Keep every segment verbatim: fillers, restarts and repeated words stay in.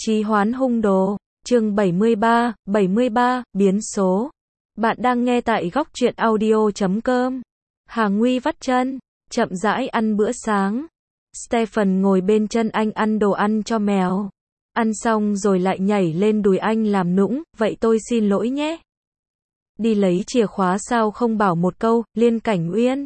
Trì hoãn hung đồ, chương bảy mươi ba, bảy mươi ba, biến số. Bạn đang nghe tại góc truyện audio chấm com. Hà Nguy vắt chân, chậm rãi ăn bữa sáng. Stephen ngồi bên chân anh ăn đồ ăn cho mèo. Ăn xong rồi lại nhảy lên đùi anh làm nũng, vậy tôi xin lỗi nhé. Đi lấy chìa khóa sao không bảo một câu, Liên Cảnh Uyên.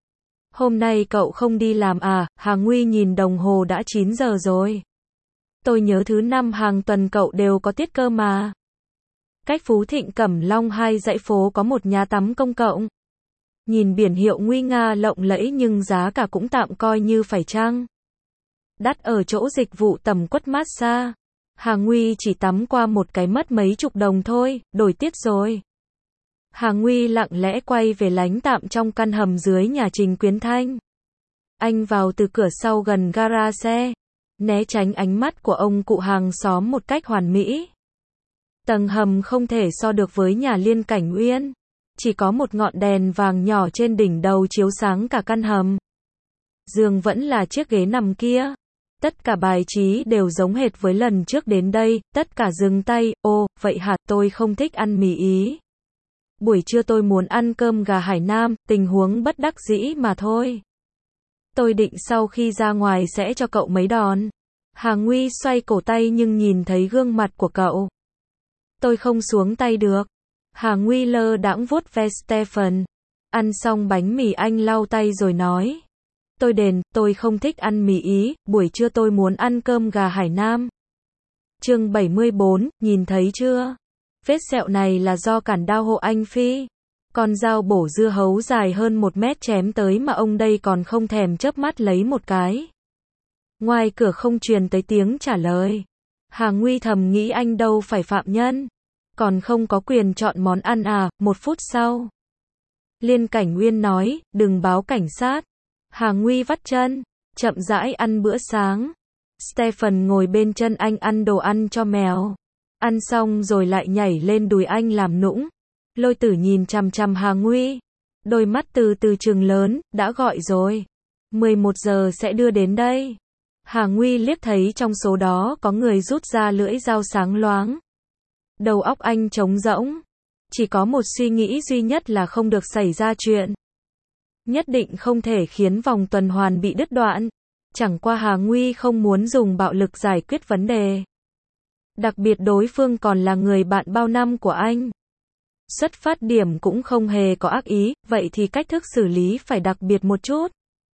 Hôm nay cậu không đi làm à? Hà Nguy nhìn đồng hồ đã chín giờ rồi. Tôi nhớ thứ năm hàng tuần cậu đều có tiết cơ mà. Cách Phú Thịnh Cẩm Long hai dãy phố có một nhà tắm công cộng. Nhìn biển hiệu nguy nga lộng lẫy nhưng giá cả cũng tạm coi như phải chăng. Đắt ở chỗ dịch vụ tầm quất massage. Hà Nguy chỉ tắm qua một cái mất mấy chục đồng thôi, đổi tiết rồi. Hà Nguy lặng lẽ quay về lánh tạm trong căn hầm dưới nhà Trình Quyến Thanh. Anh vào từ cửa sau gần gara xe, né tránh ánh mắt của ông cụ hàng xóm một cách hoàn mỹ. Tầng hầm không thể so được với nhà Liên Cảnh Uyên. Chỉ có một ngọn đèn vàng nhỏ trên đỉnh đầu chiếu sáng cả căn hầm. Giường vẫn là chiếc ghế nằm kia. Tất cả bài trí đều giống hệt với lần trước đến đây, tất cả dừng tay. Ô, vậy hả, tôi không thích ăn mì Ý. Buổi trưa tôi muốn ăn cơm gà Hải Nam, tình huống bất đắc dĩ mà thôi. Tôi định sau khi ra ngoài sẽ cho cậu mấy đòn. Hà Nguy xoay cổ tay nhưng nhìn thấy gương mặt của cậu. Tôi không xuống tay được. Hà Nguy lơ đãng vuốt ve Stephen. Ăn xong bánh mì anh lau tay rồi nói. Tôi đền, tôi không thích ăn mì Ý, buổi trưa tôi muốn ăn cơm gà Hải Nam. Chương bảy mươi bốn, nhìn thấy chưa? Vết sẹo này là do cản đao hộ anh Phi. Con dao bổ dưa hấu dài hơn một mét chém tới mà ông đây còn không thèm chớp mắt lấy một cái. Ngoài cửa không truyền tới tiếng trả lời. Hà Nguy thầm nghĩ anh đâu phải phạm nhân. Còn không có quyền chọn món ăn à, một phút sau. Liên Cảnh Uyên nói, đừng báo cảnh sát. Hà Nguy vắt chân, chậm rãi ăn bữa sáng. Stephen ngồi bên chân anh ăn đồ ăn cho mèo. Ăn xong rồi lại nhảy lên đùi anh làm nũng. Lôi Tử nhìn chằm chằm Hà Nguy. Đôi mắt từ từ trừng lớn, đã gọi rồi. mười một giờ sẽ đưa đến đây. Hà Nguy liếc thấy trong số đó có người rút ra lưỡi dao sáng loáng. Đầu óc anh trống rỗng. Chỉ có một suy nghĩ duy nhất là không được xảy ra chuyện. Nhất định không thể khiến vòng tuần hoàn bị đứt đoạn. Chẳng qua Hà Nguy không muốn dùng bạo lực giải quyết vấn đề. Đặc biệt đối phương còn là người bạn bao năm của anh. Xuất phát điểm cũng không hề có ác ý, vậy thì cách thức xử lý phải đặc biệt một chút.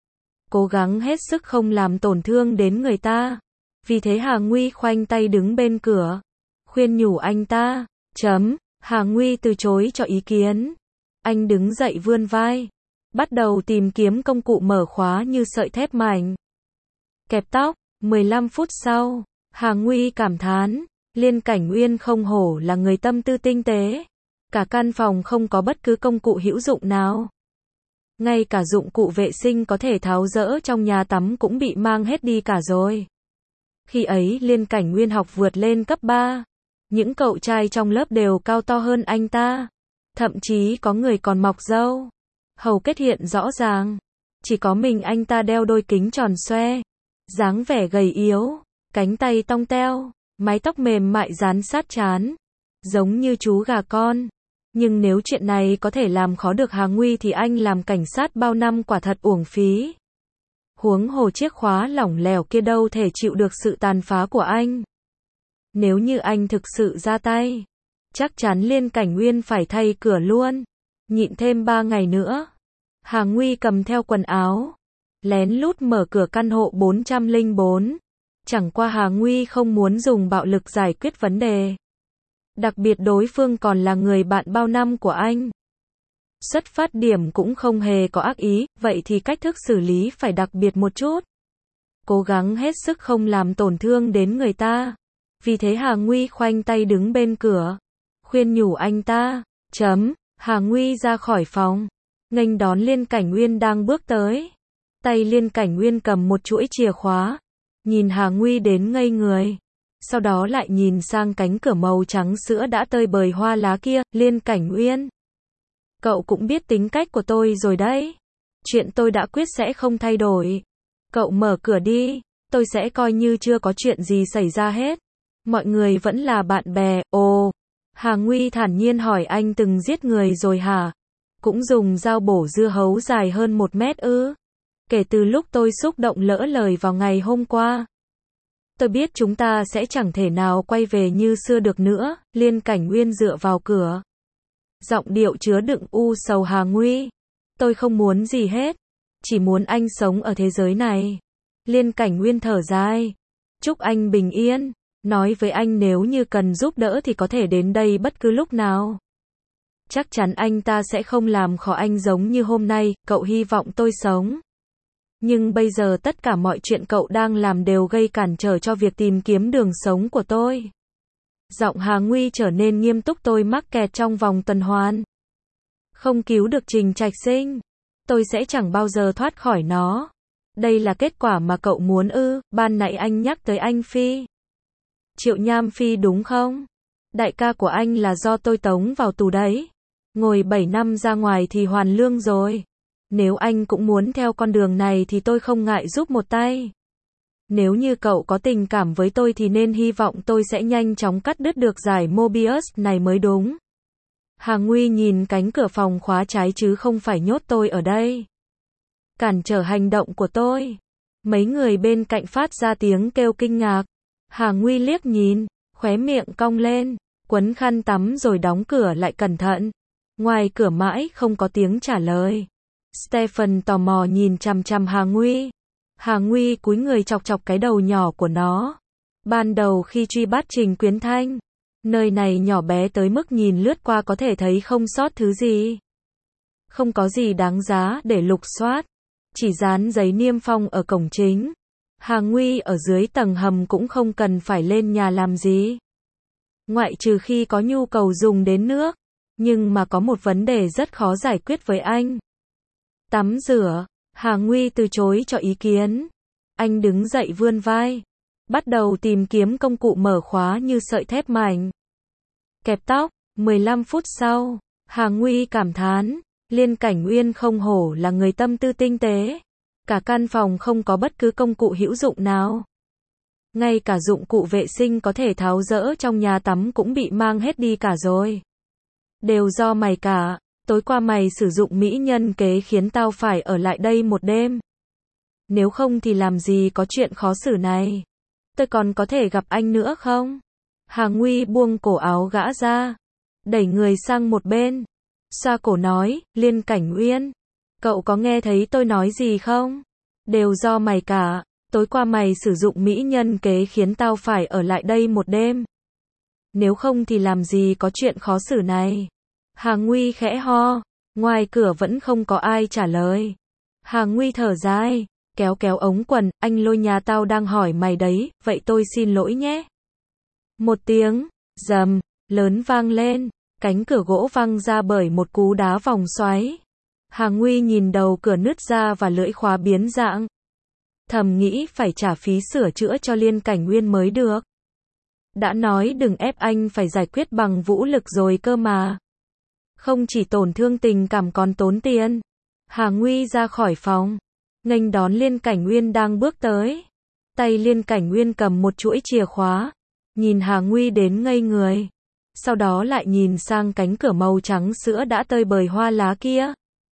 Cố gắng hết sức không làm tổn thương đến người ta. Vì thế Hà Nguy khoanh tay đứng bên cửa. Khuyên nhủ anh ta. Chấm. Hà Nguy từ chối cho ý kiến. Anh đứng dậy vươn vai. Bắt đầu tìm kiếm công cụ mở khóa như sợi thép mảnh. Kẹp tóc. mười lăm phút sau. Hà Nguy cảm thán. Liên Cảnh Uyên không hổ là người tâm tư tinh tế. Cả căn phòng không có bất cứ công cụ hữu dụng nào. Ngay cả dụng cụ vệ sinh có thể tháo dỡ trong nhà tắm cũng bị mang hết đi cả rồi. Khi ấy Liên Cảnh Uyên học vượt lên cấp ba. Những cậu trai trong lớp đều cao to hơn anh ta. Thậm chí có người còn mọc râu. Hầu kết hiện rõ ràng. Chỉ có mình anh ta đeo đôi kính tròn xoe. Dáng vẻ gầy yếu. Cánh tay tong teo. Mái tóc mềm mại dán sát trán. Giống như chú gà con. Nhưng nếu chuyện này có thể làm khó được Hà Nguy thì anh làm cảnh sát bao năm quả thật uổng phí. Huống hồ chiếc khóa lỏng lẻo kia đâu thể chịu được sự tàn phá của anh. Nếu như anh thực sự ra tay, chắc chắn Liên Cảnh Uyên phải thay cửa luôn. Nhịn thêm ba ngày nữa. Hà Nguy cầm theo quần áo. Lén lút mở cửa căn hộ bốn trăm lẻ bốn. Chẳng qua Hà Nguy không muốn dùng bạo lực giải quyết vấn đề. Đặc biệt đối phương còn là người bạn bao năm của anh. Xuất phát điểm cũng không hề có ác ý, vậy thì cách thức xử lý phải đặc biệt một chút. Cố gắng hết sức không làm tổn thương đến người ta. Vì thế Hà Nguy khoanh tay đứng bên cửa. Khuyên nhủ anh ta. Chấm. Hà Nguy ra khỏi phòng. Nghênh đón Liên Cảnh Uyên đang bước tới. Tay Liên Cảnh Uyên cầm một chuỗi chìa khóa. Nhìn Hà Nguy đến ngây người. Sau đó lại nhìn sang cánh cửa màu trắng sữa đã tơi bời hoa lá kia. Liên Cảnh Uyên. Cậu cũng biết tính cách của tôi rồi đấy. Chuyện tôi đã quyết sẽ không thay đổi. Cậu mở cửa đi. Tôi sẽ coi như chưa có chuyện gì xảy ra hết. Mọi người vẫn là bạn bè, ồ. Hà Nguy thản nhiên hỏi anh từng giết người rồi hả? Cũng dùng dao bổ dưa hấu dài hơn một mét ư? Kể từ lúc tôi xúc động lỡ lời vào ngày hôm qua. Tôi biết chúng ta sẽ chẳng thể nào quay về như xưa được nữa, Liên Cảnh Uyên dựa vào cửa. Giọng điệu chứa đựng u sầu Hà Nguy. Tôi không muốn gì hết. Chỉ muốn anh sống ở thế giới này. Liên Cảnh Uyên thở dài. Chúc anh bình yên. Nói với anh nếu như cần giúp đỡ thì có thể đến đây bất cứ lúc nào. Chắc chắn anh ta sẽ không làm khó anh giống như hôm nay, cậu hy vọng tôi sống. Nhưng bây giờ tất cả mọi chuyện cậu đang làm đều gây cản trở cho việc tìm kiếm đường sống của tôi. Giọng Hà Nguy trở nên nghiêm túc, tôi mắc kẹt trong vòng tuần hoàn. Không cứu được Trình Trạch Sinh. Tôi sẽ chẳng bao giờ thoát khỏi nó. Đây là kết quả mà cậu muốn ư? Ban nãy anh nhắc tới anh Phi. Triệu Nham Phi đúng không? Đại ca của anh là do tôi tống vào tù đấy. Ngồi bảy năm ra ngoài thì hoàn lương rồi. Nếu anh cũng muốn theo con đường này thì tôi không ngại giúp một tay. Nếu như cậu có tình cảm với tôi thì nên hy vọng tôi sẽ nhanh chóng cắt đứt được giải Mobius này mới đúng. Hà Nguy nhìn cánh cửa phòng khóa trái chứ không phải nhốt tôi ở đây. Cản trở hành động của tôi. Mấy người bên cạnh phát ra tiếng kêu kinh ngạc. Hà Nguy liếc nhìn, khóe miệng cong lên, quấn khăn tắm rồi đóng cửa lại cẩn thận. Ngoài cửa mãi không có tiếng trả lời. Stephen tò mò nhìn chằm chằm Hà Nguy. Hà Nguy cúi người chọc chọc cái đầu nhỏ của nó. Ban đầu khi truy bắt Trình Quyến Thanh, nơi này nhỏ bé tới mức nhìn lướt qua có thể thấy không sót thứ gì. Không có gì đáng giá để lục soát. Chỉ dán giấy niêm phong ở cổng chính. Hà Nguy ở dưới tầng hầm cũng không cần phải lên nhà làm gì. Ngoại trừ khi có nhu cầu dùng đến nước. Nhưng mà có một vấn đề rất khó giải quyết với anh. Tắm rửa. Hà Nguy từ chối cho ý kiến. Anh đứng dậy vươn vai. Bắt đầu tìm kiếm công cụ mở khóa như sợi thép mảnh. Kẹp tóc. mười lăm phút sau, Hà Nguy cảm thán. Liên Cảnh Uyên không hổ là người tâm tư tinh tế. Cả căn phòng không có bất cứ công cụ hữu dụng nào. Ngay cả dụng cụ vệ sinh có thể tháo dỡ trong nhà tắm cũng bị mang hết đi cả rồi. Đều do mày cả. Tối qua mày sử dụng mỹ nhân kế khiến tao phải ở lại đây một đêm. Nếu không thì làm gì có chuyện khó xử này. Tôi còn có thể gặp anh nữa không? Hà Nguy buông cổ áo gã ra. Đẩy người sang một bên. Xoa cổ nói, Liên Cảnh Uyên. Cậu có nghe thấy tôi nói gì không? Đều do mày cả. Tối qua mày sử dụng mỹ nhân kế khiến tao phải ở lại đây một đêm. Nếu không thì làm gì có chuyện khó xử này. Hà Nguy khẽ ho. Ngoài cửa vẫn không có ai trả lời. Hà Nguy thở dài. Kéo kéo ống quần. Anh Lôi nhà tao đang hỏi mày đấy. Vậy tôi xin lỗi nhé. Một tiếng. Rầm. Lớn vang lên. Cánh cửa gỗ văng ra bởi một cú đá vòng xoáy. Hà Nguy nhìn đầu cửa nứt ra và lưỡi khóa biến dạng. Thầm nghĩ phải trả phí sửa chữa cho Liên Cảnh Uyên mới được. Đã nói đừng ép anh phải giải quyết bằng vũ lực rồi cơ mà. Không chỉ tổn thương tình cảm còn tốn tiền. Hà Nguy ra khỏi phòng. Nghênh đón Liên Cảnh Uyên đang bước tới. Tay Liên Cảnh Uyên cầm một chuỗi chìa khóa. Nhìn Hà Nguy đến ngây người. Sau đó lại nhìn sang cánh cửa màu trắng sữa đã tơi bời hoa lá kia.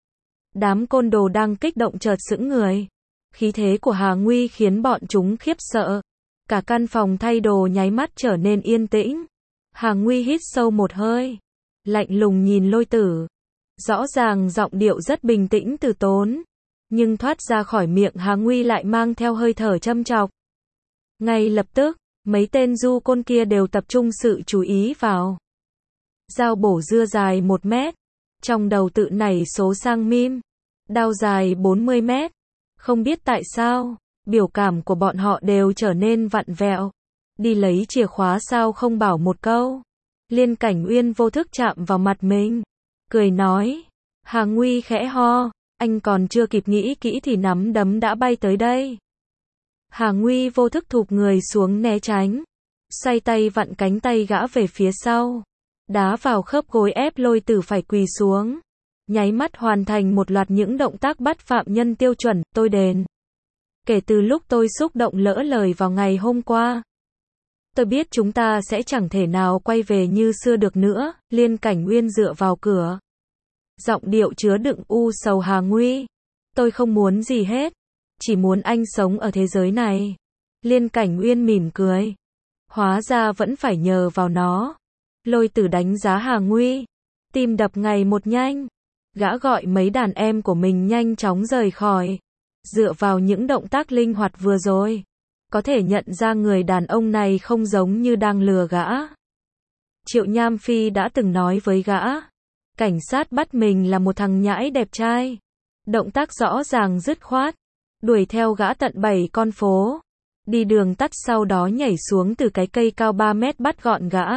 Đám côn đồ đang kích động chợt sững người. Khí thế của Hà Nguy khiến bọn chúng khiếp sợ. Cả căn phòng thay đồ nháy mắt trở nên yên tĩnh. Hà Nguy hít sâu một hơi. Lạnh lùng nhìn Lôi Tử. Rõ ràng giọng điệu rất bình tĩnh từ tốn. Nhưng thoát ra khỏi miệng Hà Nguy lại mang theo hơi thở châm chọc. Ngay lập tức, mấy tên du côn kia đều tập trung sự chú ý vào. Dao bổ dưa dài một mét. Trong đầu tự nảy số sang mim. Đao dài bốn mươi mét. Không biết tại sao, biểu cảm của bọn họ đều trở nên vặn vẹo. Đi lấy chìa khóa sao không bảo một câu. Liên Cảnh Uyên vô thức chạm vào mặt mình. Cười nói. Hà Nguy khẽ ho. Anh còn chưa kịp nghĩ kỹ thì nắm đấm đã bay tới đây. Hà Nguy vô thức thụp người xuống né tránh. Xoay tay vặn cánh tay gã về phía sau. Đá vào khớp gối ép Lôi Tử phải quỳ xuống. Nháy mắt hoàn thành một loạt những động tác bắt phạm nhân tiêu chuẩn, tôi đền. Kể từ lúc tôi xúc động lỡ lời vào ngày hôm qua. Tôi biết chúng ta sẽ chẳng thể nào quay về như xưa được nữa, Liên Cảnh Uyên dựa vào cửa. Giọng điệu chứa đựng u sầu Hà Nguy. Tôi không muốn gì hết. Chỉ muốn anh sống ở thế giới này. Liên Cảnh Uyên mỉm cười. Hóa ra vẫn phải nhờ vào nó. Lôi Tử đánh giá Hà Nguy. Tim đập ngày một nhanh. Gã gọi mấy đàn em của mình nhanh chóng rời khỏi. Dựa vào những động tác linh hoạt vừa rồi, có thể nhận ra người đàn ông này không giống như đang lừa gã. Triệu Nham Phi đã từng nói với gã, cảnh sát bắt mình là một thằng nhãi đẹp trai. Động tác rõ ràng dứt khoát, đuổi theo gã tận bảy con phố. Đi đường tắt sau đó nhảy xuống từ cái cây cao ba mét bắt gọn gã.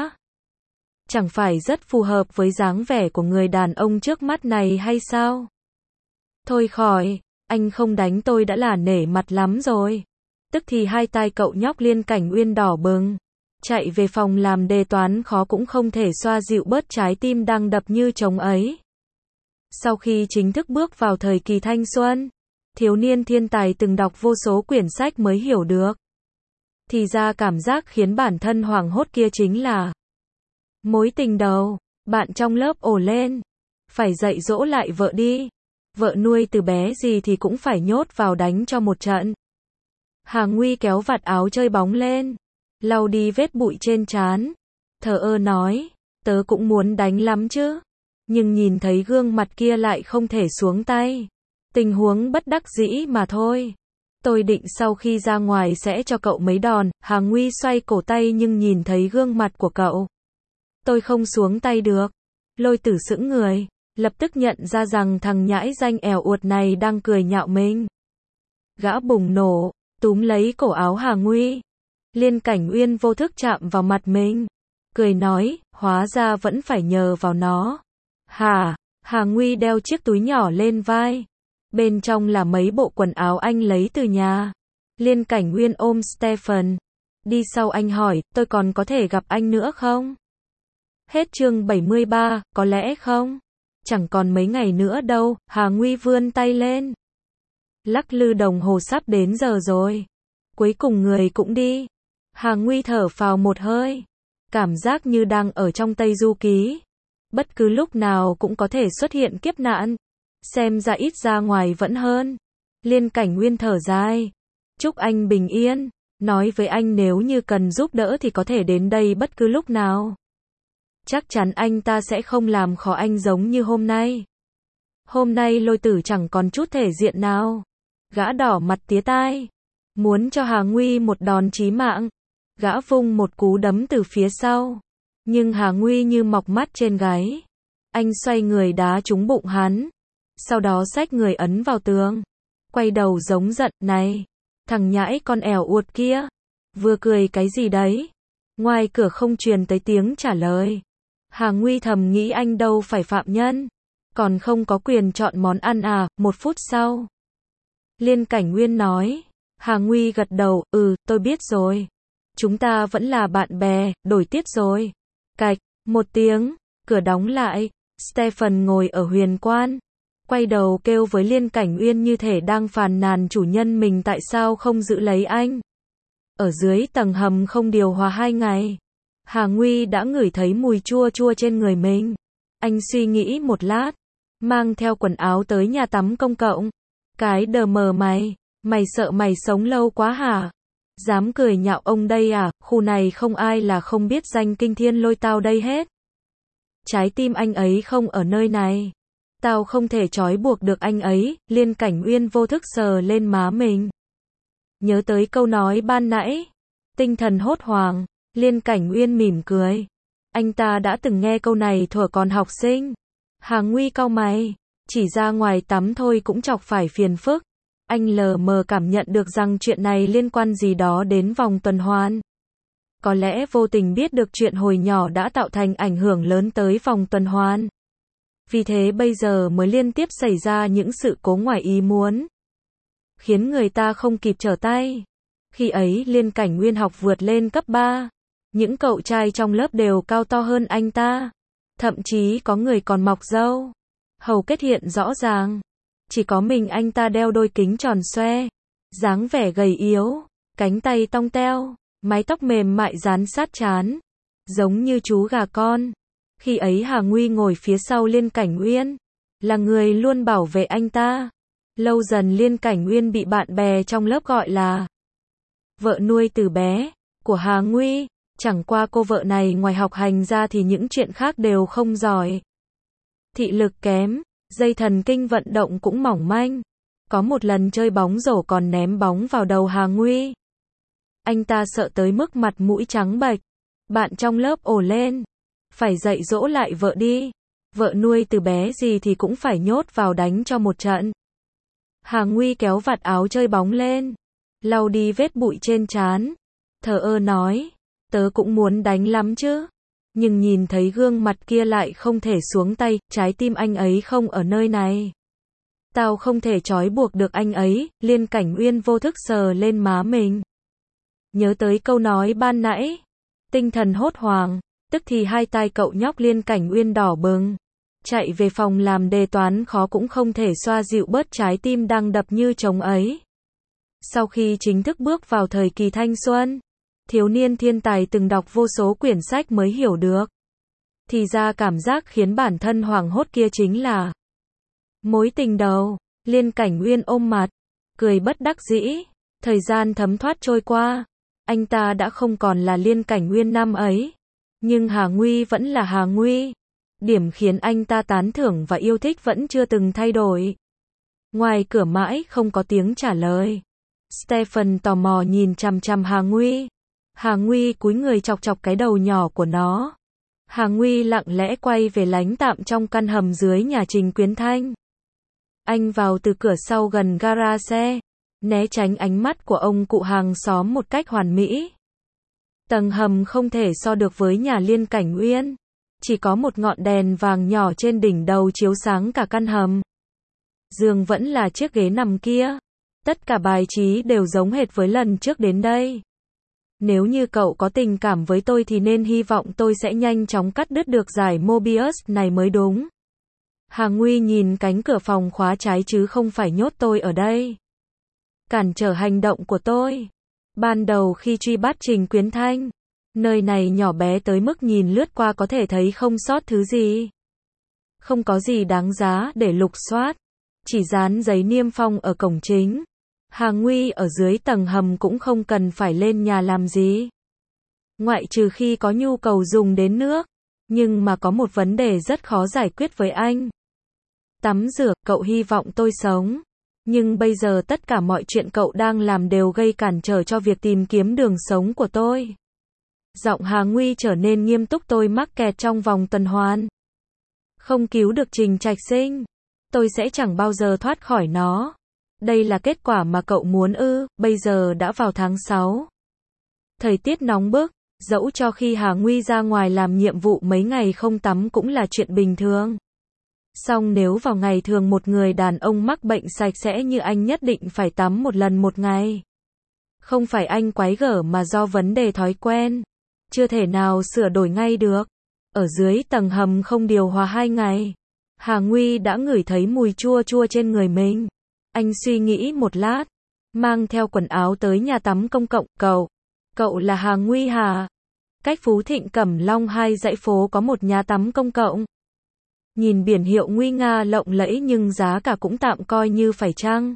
Chẳng phải rất phù hợp với dáng vẻ của người đàn ông trước mắt này hay sao? Thôi khỏi, anh không đánh tôi đã là nể mặt lắm rồi. Tức thì hai tai cậu nhóc Liên Cảnh Uyên đỏ bừng. Chạy về phòng làm đề toán khó cũng không thể xoa dịu bớt trái tim đang đập như trống ấy. Sau khi chính thức bước vào thời kỳ thanh xuân, thiếu niên thiên tài từng đọc vô số quyển sách mới hiểu được. Thì ra cảm giác khiến bản thân hoảng hốt kia chính là mối tình đầu. Bạn trong lớp ồ lên, phải dạy dỗ lại vợ đi. Vợ nuôi từ bé gì thì cũng phải nhốt vào đánh cho một trận. Hà Nguy kéo vạt áo chơi bóng lên, lau đi vết bụi trên trán, thờ ơ nói, tớ cũng muốn đánh lắm chứ, nhưng nhìn thấy gương mặt kia lại không thể xuống tay. Tình huống bất đắc dĩ mà thôi. Tôi định sau khi ra ngoài sẽ cho cậu mấy đòn. Hà Nguy xoay cổ tay nhưng nhìn thấy gương mặt của cậu. Tôi không xuống tay được. Lôi Tử sững người, lập tức nhận ra rằng thằng nhãi danh ẻo uột này đang cười nhạo mình. Gã bùng nổ, túm lấy cổ áo Hà Nguy. Liên Cảnh Uyên vô thức chạm vào mặt mình, cười nói, hóa ra vẫn phải nhờ vào nó. Hả? Hà Nguy đeo chiếc túi nhỏ lên vai. Bên trong là mấy bộ quần áo anh lấy từ nhà. Liên Cảnh Uyên ôm Stephen. Đi sau anh hỏi, tôi còn có thể gặp anh nữa không? Hết chương bảy mươi ba, có lẽ không? Chẳng còn mấy ngày nữa đâu. Hà Nguy vươn tay lên. Lắc lư đồng hồ sắp đến giờ rồi. Cuối cùng người cũng đi. Hà Nguy thở phào một hơi. Cảm giác như đang ở trong Tây Du Ký. Bất cứ lúc nào cũng có thể xuất hiện kiếp nạn. Xem ra ít ra ngoài vẫn hơn. Liên Cảnh Uyên thở dài. Chúc anh bình yên. Nói với anh nếu như cần giúp đỡ thì có thể đến đây bất cứ lúc nào. Chắc chắn anh ta sẽ không làm khó anh giống như hôm nay. Hôm nay Lôi Tử chẳng còn chút thể diện nào. Gã đỏ mặt tía tai. Muốn cho Hà Nguy một đòn chí mạng. Gã vung một cú đấm từ phía sau. Nhưng Hà Nguy như mọc mắt trên gáy. Anh xoay người đá trúng bụng hắn. Sau đó xách người ấn vào tường. Quay đầu giống giận, này, thằng nhãi con ẻo uột kia. Vừa cười cái gì đấy? Ngoài cửa không truyền tới tiếng trả lời. Hà Nguy thầm nghĩ anh đâu phải phạm nhân. Còn không có quyền chọn món ăn à? Một phút sau. Liên Cảnh Uyên nói. Hà Nguy gật đầu, ừ, tôi biết rồi. Chúng ta vẫn là bạn bè, đổi tiết rồi. Cạch, một tiếng, cửa đóng lại. Stephen ngồi ở huyền quan. Quay đầu kêu với Liên Cảnh Uyên như thể đang phàn nàn chủ nhân mình tại sao không giữ lấy anh. Ở dưới tầng hầm không điều hòa hai ngày. Hà Nguy đã ngửi thấy mùi chua chua trên người mình. Anh suy nghĩ một lát. Mang theo quần áo tới nhà tắm công cộng. Cái đờ mờ mày. Mày sợ mày sống lâu quá hả? Dám cười nhạo ông đây à? Khu này không ai là không biết danh kinh thiên lôi tao đây hết. Trái tim anh ấy không ở nơi này. Tao không thể trói buộc được anh ấy. Liên Cảnh Uyên vô thức sờ lên má mình. Nhớ tới câu nói ban nãy. Tinh thần hốt hoảng. Liên Cảnh Uyên mỉm cười. Anh ta đã từng nghe câu này thuở còn học sinh. Hà Nguy cau mày. Chỉ ra ngoài tắm thôi cũng chọc phải phiền phức. Anh lờ mờ cảm nhận được rằng chuyện này liên quan gì đó đến vòng tuần hoàn. Có lẽ vô tình biết được chuyện hồi nhỏ đã tạo thành ảnh hưởng lớn tới vòng tuần hoàn. Vì thế bây giờ mới liên tiếp xảy ra những sự cố ngoài ý muốn. Khiến người ta không kịp trở tay. Khi ấy Liên Cảnh Uyên học vượt lên cấp ba. Những cậu trai trong lớp đều cao to hơn anh ta. Thậm chí có người còn mọc râu. Hầu kết hiện rõ ràng. Chỉ có mình anh ta đeo đôi kính tròn xoe. Dáng vẻ gầy yếu. Cánh tay tong teo. mái tóc mềm mại dán sát trán, giống như chú gà con. Khi ấy Hà Nguy ngồi phía sau Liên Cảnh Uyên, là người luôn bảo vệ anh ta. Lâu dần Liên Cảnh Uyên bị bạn bè trong lớp gọi là vợ nuôi từ bé của Hà Nguy. Chẳng qua cô vợ này ngoài học hành ra thì những chuyện khác đều không giỏi. Thị lực kém, dây thần kinh vận động cũng mỏng manh. Có một lần chơi bóng rổ còn ném bóng vào đầu Hà Nguy. Anh ta sợ tới mức mặt mũi trắng bệch. Bạn trong lớp ồ lên. Phải dạy dỗ lại vợ đi. Vợ nuôi từ bé gì thì cũng phải nhốt vào đánh cho một trận. Hà Nguy kéo vạt áo chơi bóng lên, lau đi vết bụi trên trán. Thờ ơ nói, tớ cũng muốn đánh lắm chứ. Nhưng nhìn thấy gương mặt kia lại không thể xuống tay, trái tim anh ấy không ở nơi này. Tao không thể trói buộc được anh ấy. Liên Cảnh Uyên vô thức sờ lên má mình. Nhớ tới câu nói ban nãy. Tinh thần hốt hoảng, tức thì hai tai cậu nhóc Liên Cảnh Uyên đỏ bừng. Chạy về phòng làm đề toán khó cũng không thể xoa dịu bớt trái tim đang đập như trống ấy. Sau khi chính thức bước vào thời kỳ thanh xuân, thiếu niên thiên tài từng đọc vô số quyển sách mới hiểu được. Thì ra cảm giác khiến bản thân hoảng hốt kia chính là mối tình đầu. Liên Cảnh Uyên ôm mặt, cười bất đắc dĩ. Thời gian thấm thoát trôi qua, anh ta đã không còn là Liên Cảnh Uyên năm ấy. Nhưng Hà Nguy vẫn là Hà Nguy. Điểm khiến anh ta tán thưởng và yêu thích vẫn chưa từng thay đổi. Ngoài cửa mãi không có tiếng trả lời. Stephen tò mò nhìn chằm chằm Hà Nguy. Hà Nguy cúi người chọc chọc cái đầu nhỏ của nó. Hà Nguy lặng lẽ quay về lánh tạm trong căn hầm dưới nhà Trình Quyến Thanh. Anh vào từ cửa sau gần gara xe, né tránh ánh mắt của ông cụ hàng xóm một cách hoàn mỹ. Tầng hầm không thể so được với nhà Liên Cảnh Uyên. Chỉ có một ngọn đèn vàng nhỏ trên đỉnh đầu chiếu sáng cả căn hầm. Giường vẫn là chiếc ghế nằm kia. Tất cả bài trí đều giống hệt với lần trước đến đây. Nếu như cậu có tình cảm với tôi thì nên hy vọng tôi sẽ nhanh chóng cắt đứt được giải Mobius này mới đúng. Hà Nguy nhìn cánh cửa phòng khóa trái chứ không phải nhốt tôi ở đây. Cản trở hành động của tôi. Ban đầu khi truy bắt Trình Quyến Thanh, nơi này nhỏ bé tới mức nhìn lướt qua có thể thấy không sót thứ gì. Không có gì đáng giá để lục soát. Chỉ dán giấy niêm phong ở cổng chính. Hà Nguy ở dưới tầng hầm cũng không cần phải lên nhà làm gì. Ngoại trừ khi có nhu cầu dùng đến nước. Nhưng mà có một vấn đề rất khó giải quyết với anh. Tắm rửa, cậu hy vọng tôi sống. Nhưng bây giờ tất cả mọi chuyện cậu đang làm đều gây cản trở cho việc tìm kiếm đường sống của tôi. Giọng Hà Nguy trở nên nghiêm túc. Tôi mắc kẹt trong vòng tuần hoàn. Không cứu được Trình Trạch Sinh. Tôi sẽ chẳng bao giờ thoát khỏi nó. Đây là kết quả mà cậu muốn ư? Bây giờ đã vào tháng sáu. Thời tiết nóng bức. Dẫu cho khi Hà Nguy ra ngoài làm nhiệm vụ mấy ngày không tắm cũng là chuyện bình thường. Song nếu vào ngày thường một người đàn ông mắc bệnh sạch sẽ như anh nhất định phải tắm một lần một ngày. Không phải anh quái gở mà do vấn đề thói quen. Chưa thể nào sửa đổi ngay được. Ở dưới tầng hầm không điều hòa hai ngày. Hà Nguy đã ngửi thấy mùi chua chua trên người mình. Anh suy nghĩ một lát. Mang theo quần áo tới nhà tắm công cộng. Cậu. Cậu là Hà Nguy hả? Cách Phú Thịnh Cẩm Long hai dãy phố có một nhà tắm công cộng. Nhìn biển hiệu nguy nga lộng lẫy nhưng giá cả cũng tạm coi như phải chăng.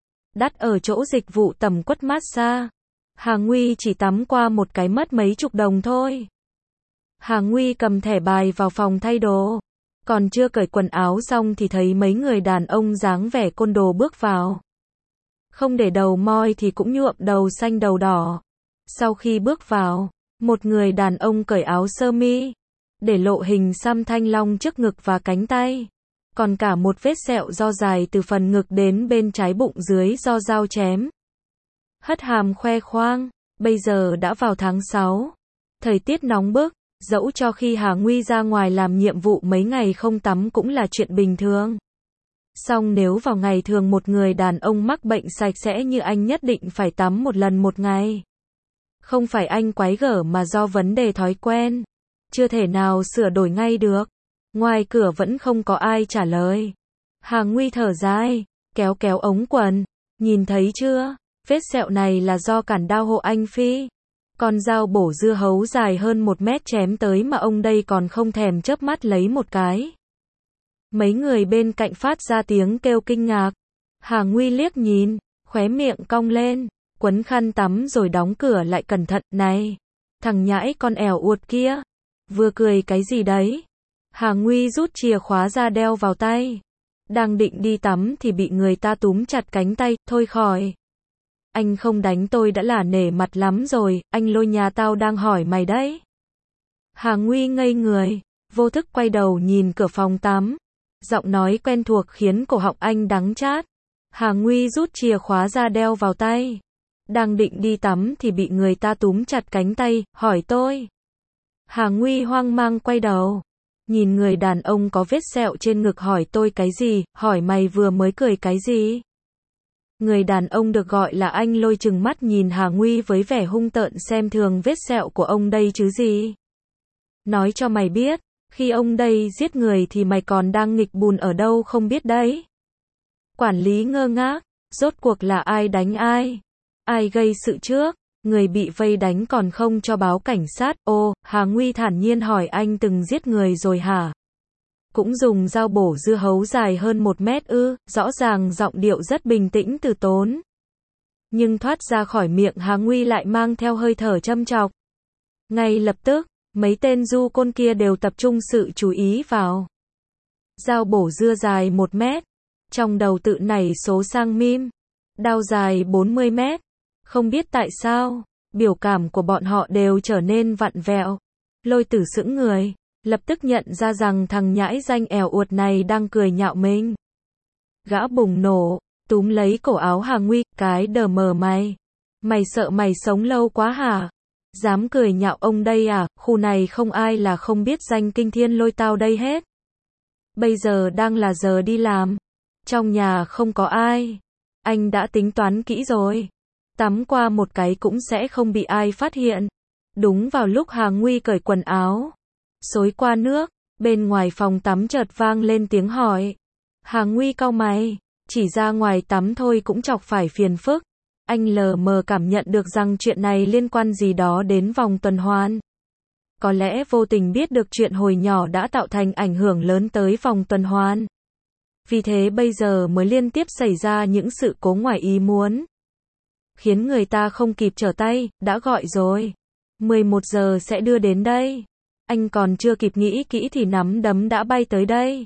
Đắt ở chỗ dịch vụ tầm quất massage. Hà Nguy chỉ tắm qua một cái mất mấy chục đồng thôi. Hà Nguy cầm thẻ bài vào phòng thay đồ. Còn chưa cởi quần áo xong thì thấy mấy người đàn ông dáng vẻ côn đồ bước vào. Không để đầu moi thì cũng nhuộm đầu xanh đầu đỏ. Sau khi bước vào, một người đàn ông cởi áo sơ mi, để lộ hình xăm thanh long trước ngực và cánh tay. Còn cả một vết sẹo do dài từ phần ngực đến bên trái bụng dưới do dao chém. Hất hàm khoe khoang, bây giờ đã vào tháng sáu. Thời tiết nóng bức, dẫu cho khi Hà Nguy ra ngoài làm nhiệm vụ mấy ngày không tắm cũng là chuyện bình thường. Song nếu vào ngày thường một người đàn ông mắc bệnh sạch sẽ như anh nhất định phải tắm một lần một ngày. Không phải anh quái gở mà do vấn đề thói quen. Chưa thể nào sửa đổi ngay được. Ngoài cửa vẫn không có ai trả lời. Hà Nguy thở dài, kéo kéo ống quần. Nhìn thấy chưa? Vết sẹo này là do cản đao hộ anh Phi. Con dao bổ dưa hấu dài hơn một mét chém tới mà ông đây còn không thèm chớp mắt lấy một cái. Mấy người bên cạnh phát ra tiếng kêu kinh ngạc. Hà Nguy liếc nhìn, khóe miệng cong lên, quấn khăn tắm rồi đóng cửa lại cẩn thận. Này, thằng nhãi con ẻo uột kia, vừa cười cái gì đấy? Hà Nguy rút chìa khóa ra đeo vào tay. Đang định đi tắm thì bị người ta túm chặt cánh tay, thôi khỏi. Anh không đánh tôi đã là nể mặt lắm rồi, anh Lôi nhà tao đang hỏi mày đấy. Hà Nguy ngây người, vô thức quay đầu nhìn cửa phòng tắm. Giọng nói quen thuộc khiến cổ họng anh đắng chát. Hà Nguy rút chìa khóa ra đeo vào tay. Đang định đi tắm thì bị người ta túm chặt cánh tay, hỏi tôi. Hà Nguy hoang mang quay đầu. Nhìn người đàn ông có vết sẹo trên ngực hỏi tôi cái gì, hỏi mày vừa mới cười cái gì. Người đàn ông được gọi là anh Lôi trừng mắt nhìn Hà Nguy với vẻ hung tợn xem thường vết sẹo của ông đây chứ gì. Nói cho mày biết, khi ông đây giết người thì mày còn đang nghịch bùn ở đâu không biết đấy. Quản lý ngơ ngác, rốt cuộc là ai đánh ai? Ai gây sự trước? Người bị vây đánh còn không cho báo cảnh sát. Ô, Hà Nguy thản nhiên hỏi anh từng giết người rồi hả? Cũng dùng dao bổ dưa hấu dài hơn một mét ư? Rõ ràng giọng điệu rất bình tĩnh từ tốn. Nhưng thoát ra khỏi miệng Hà Nguy lại mang theo hơi thở châm chọc. Ngay lập tức, mấy tên du côn kia đều tập trung sự chú ý vào. Dao bổ dưa dài một mét. Trong đầu tự nảy số sang meme. Đao dài bốn mươi mét. Không biết tại sao, biểu cảm của bọn họ đều trở nên vặn vẹo. Lôi Tử sững người, lập tức nhận ra rằng thằng nhãi danh ẻo uột này đang cười nhạo mình. Gã bùng nổ, túm lấy cổ áo Hà Nguy, cái đờ mờ mày. Mày sợ mày sống lâu quá hả? Dám cười nhạo ông đây à? Khu này không ai là không biết danh kinh thiên lôi tao đây hết. Bây giờ đang là giờ đi làm. Trong nhà không có ai. Anh đã tính toán kỹ rồi. Tắm qua một cái cũng sẽ không bị ai phát hiện. Đúng vào lúc Hà Nguy cởi quần áo, xối qua nước, bên ngoài phòng tắm chợt vang lên tiếng hỏi. Hà Nguy cau mày, chỉ ra ngoài tắm thôi cũng chọc phải phiền phức. Anh lờ mờ cảm nhận được rằng chuyện này liên quan gì đó đến vòng tuần hoàn. Có lẽ vô tình biết được chuyện hồi nhỏ đã tạo thành ảnh hưởng lớn tới vòng tuần hoàn. Vì thế bây giờ mới liên tiếp xảy ra những sự cố ngoài ý muốn. Khiến người ta không kịp trở tay, đã gọi rồi. mười một giờ sẽ đưa đến đây. Anh còn chưa kịp nghĩ kỹ thì nắm đấm đã bay tới đây.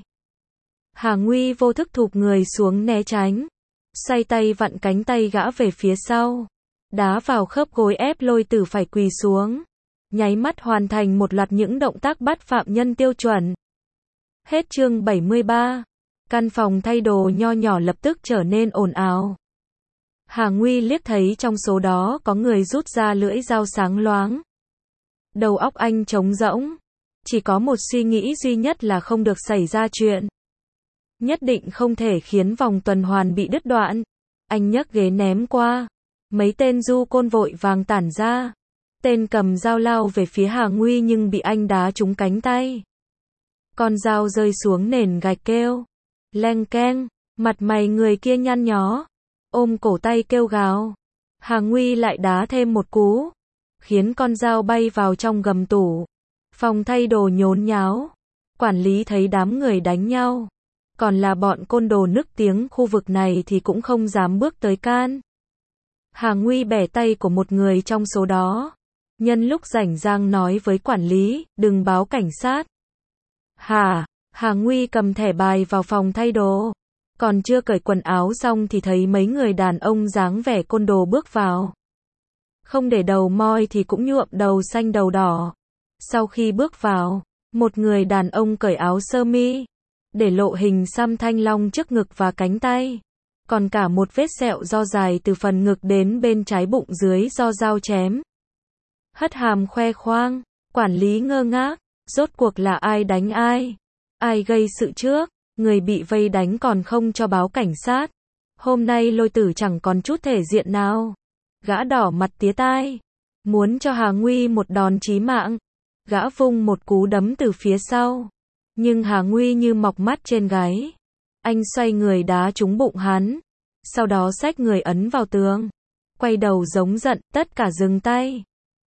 Hà Nguy vô thức thụp người xuống né tránh. Xoay tay vặn cánh tay gã về phía sau. Đá vào khớp gối ép Lôi Tử phải quỳ xuống. Nháy mắt hoàn thành một loạt những động tác bắt phạm nhân tiêu chuẩn. Hết chương bảy mươi ba. Căn phòng thay đồ nho nhỏ lập tức trở nên ồn ào. Hà Nguy liếc thấy trong số đó có người rút ra lưỡi dao sáng loáng. Đầu óc anh trống rỗng. Chỉ có một suy nghĩ duy nhất là không được xảy ra chuyện. Nhất định không thể khiến vòng tuần hoàn bị đứt đoạn. Anh nhấc ghế ném qua. Mấy tên du côn vội vàng tản ra. Tên cầm dao lao về phía Hà Nguy nhưng bị anh đá trúng cánh tay. Con dao rơi xuống nền gạch kêu. Leng keng, mặt mày người kia nhăn nhó. Ôm cổ tay kêu gào. Hà Nguy lại đá thêm một cú. Khiến con dao bay vào trong gầm tủ. Phòng thay đồ nhốn nháo. Quản lý thấy đám người đánh nhau. Còn là bọn côn đồ nức tiếng khu vực này thì cũng không dám bước tới can. Hà Nguy bẻ tay của một người trong số đó. Nhân lúc rảnh rang nói với quản lý, đừng báo cảnh sát. Hả? Hà Nguy cầm thẻ bài vào phòng thay đồ. Còn chưa cởi quần áo xong thì thấy mấy người đàn ông dáng vẻ côn đồ bước vào. Không để đầu moi thì cũng nhuộm đầu xanh đầu đỏ. Sau khi bước vào, một người đàn ông cởi áo sơ mi, để lộ hình xăm thanh long trước ngực và cánh tay. Còn cả một vết sẹo do dài từ phần ngực đến bên trái bụng dưới do dao chém. Hất hàm khoe khoang, quản lý ngơ ngác, rốt cuộc là ai đánh ai? Ai gây sự trước? Người bị vây đánh còn không cho báo cảnh sát. Hôm nay Lôi Tử chẳng còn chút thể diện nào. Gã đỏ mặt tía tai, muốn cho Hà Nguy một đòn chí mạng. Gã vung một cú đấm từ phía sau. Nhưng Hà Nguy như mọc mắt trên gáy. Anh xoay người đá trúng bụng hắn. Sau đó xách người ấn vào tường. Quay đầu giống giận, tất cả dừng tay.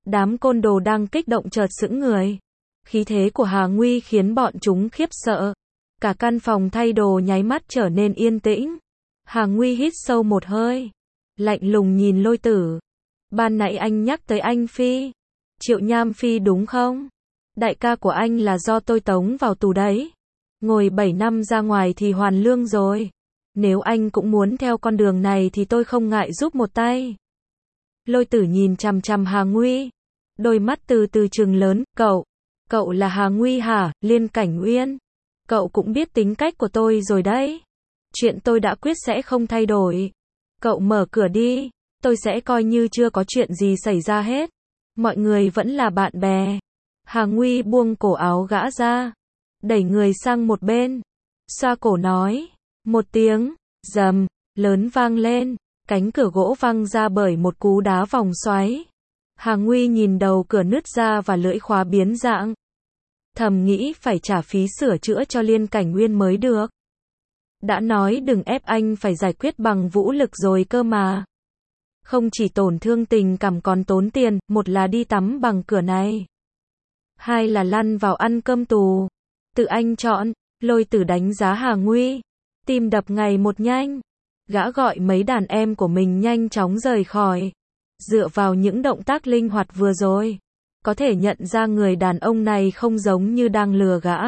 Đám côn đồ đang kích động chợt sững người. Khí thế của Hà Nguy khiến bọn chúng khiếp sợ. Cả căn phòng thay đồ nháy mắt trở nên yên tĩnh. Hà Nguy hít sâu một hơi. Lạnh lùng nhìn Lôi Tử. Ban nãy anh nhắc tới anh Phi. Triệu Nham Phi đúng không? Đại ca của anh là do tôi tống vào tù đấy. Ngồi bảy năm ra ngoài thì hoàn lương rồi. Nếu anh cũng muốn theo con đường này thì tôi không ngại giúp một tay. Lôi Tử nhìn chằm chằm Hà Nguy. Đôi mắt từ từ trừng lớn, cậu. Cậu là Hà Nguy hả, Liên Cảnh Uyên? Cậu cũng biết tính cách của tôi rồi đấy. Chuyện tôi đã quyết sẽ không thay đổi. Cậu mở cửa đi, tôi sẽ coi như chưa có chuyện gì xảy ra hết. Mọi người vẫn là bạn bè. Hà Nguy buông cổ áo gã ra, đẩy người sang một bên, xoa cổ nói. Một tiếng, rầm, lớn vang lên, cánh cửa gỗ văng ra bởi một cú đá vòng xoáy. Hà Nguy nhìn đầu cửa nứt ra và lưỡi khóa biến dạng. Thầm nghĩ phải trả phí sửa chữa cho Liên Cảnh Uyên mới được. Đã nói đừng ép anh phải giải quyết bằng vũ lực rồi cơ mà. Không chỉ tổn thương tình cảm còn tốn tiền, một là đi tắm bằng cửa này. Hai là lăn vào ăn cơm tù. Tự anh chọn. Lôi Tử đánh giá Hà Nguy. Tim đập ngày một nhanh. Gã gọi mấy đàn em của mình nhanh chóng rời khỏi. Dựa vào những động tác linh hoạt vừa rồi, có thể nhận ra người đàn ông này không giống như đang lừa gã.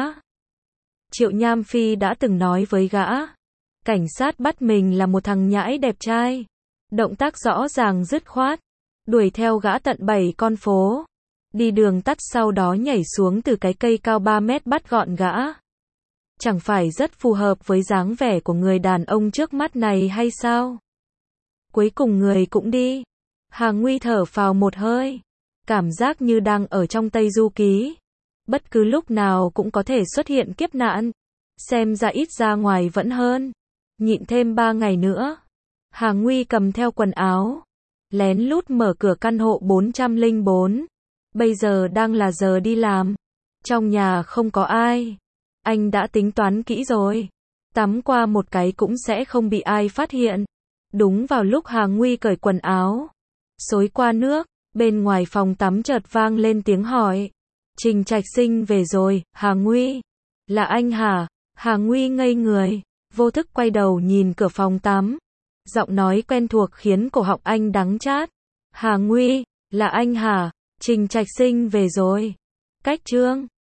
Triệu Nham Phi đã từng nói với gã. Cảnh sát bắt mình là một thằng nhãi đẹp trai. Động tác rõ ràng dứt khoát. Đuổi theo gã tận bảy con phố. Đi đường tắt sau đó nhảy xuống từ cái cây cao ba mét bắt gọn gã. Chẳng phải rất phù hợp với dáng vẻ của người đàn ông trước mắt này hay sao? Cuối cùng người cũng đi. Hà Nguy thở phào một hơi. Cảm giác như đang ở trong Tây Du Ký. Bất cứ lúc nào cũng có thể xuất hiện kiếp nạn. Xem ra ít ra ngoài vẫn hơn. Nhịn thêm ba ngày nữa. Hà Nguy cầm theo quần áo. Lén lút mở cửa căn hộ bốn trăm lẻ bốn. Bây giờ đang là giờ đi làm. Trong nhà không có ai. Anh đã tính toán kỹ rồi. Tắm qua một cái cũng sẽ không bị ai phát hiện. Đúng vào lúc Hà Nguy cởi quần áo, xối qua nước, bên ngoài phòng tắm chợt vang lên tiếng hỏi. Trình Trạch Sinh về rồi, Hà Nguy. Là anh hả? Hà Nguy ngây người, vô thức quay đầu nhìn cửa phòng tắm. Giọng nói quen thuộc khiến cổ họng anh đắng chát. Hà Nguy, là anh hả? Trình Trạch Sinh về rồi. Cách chương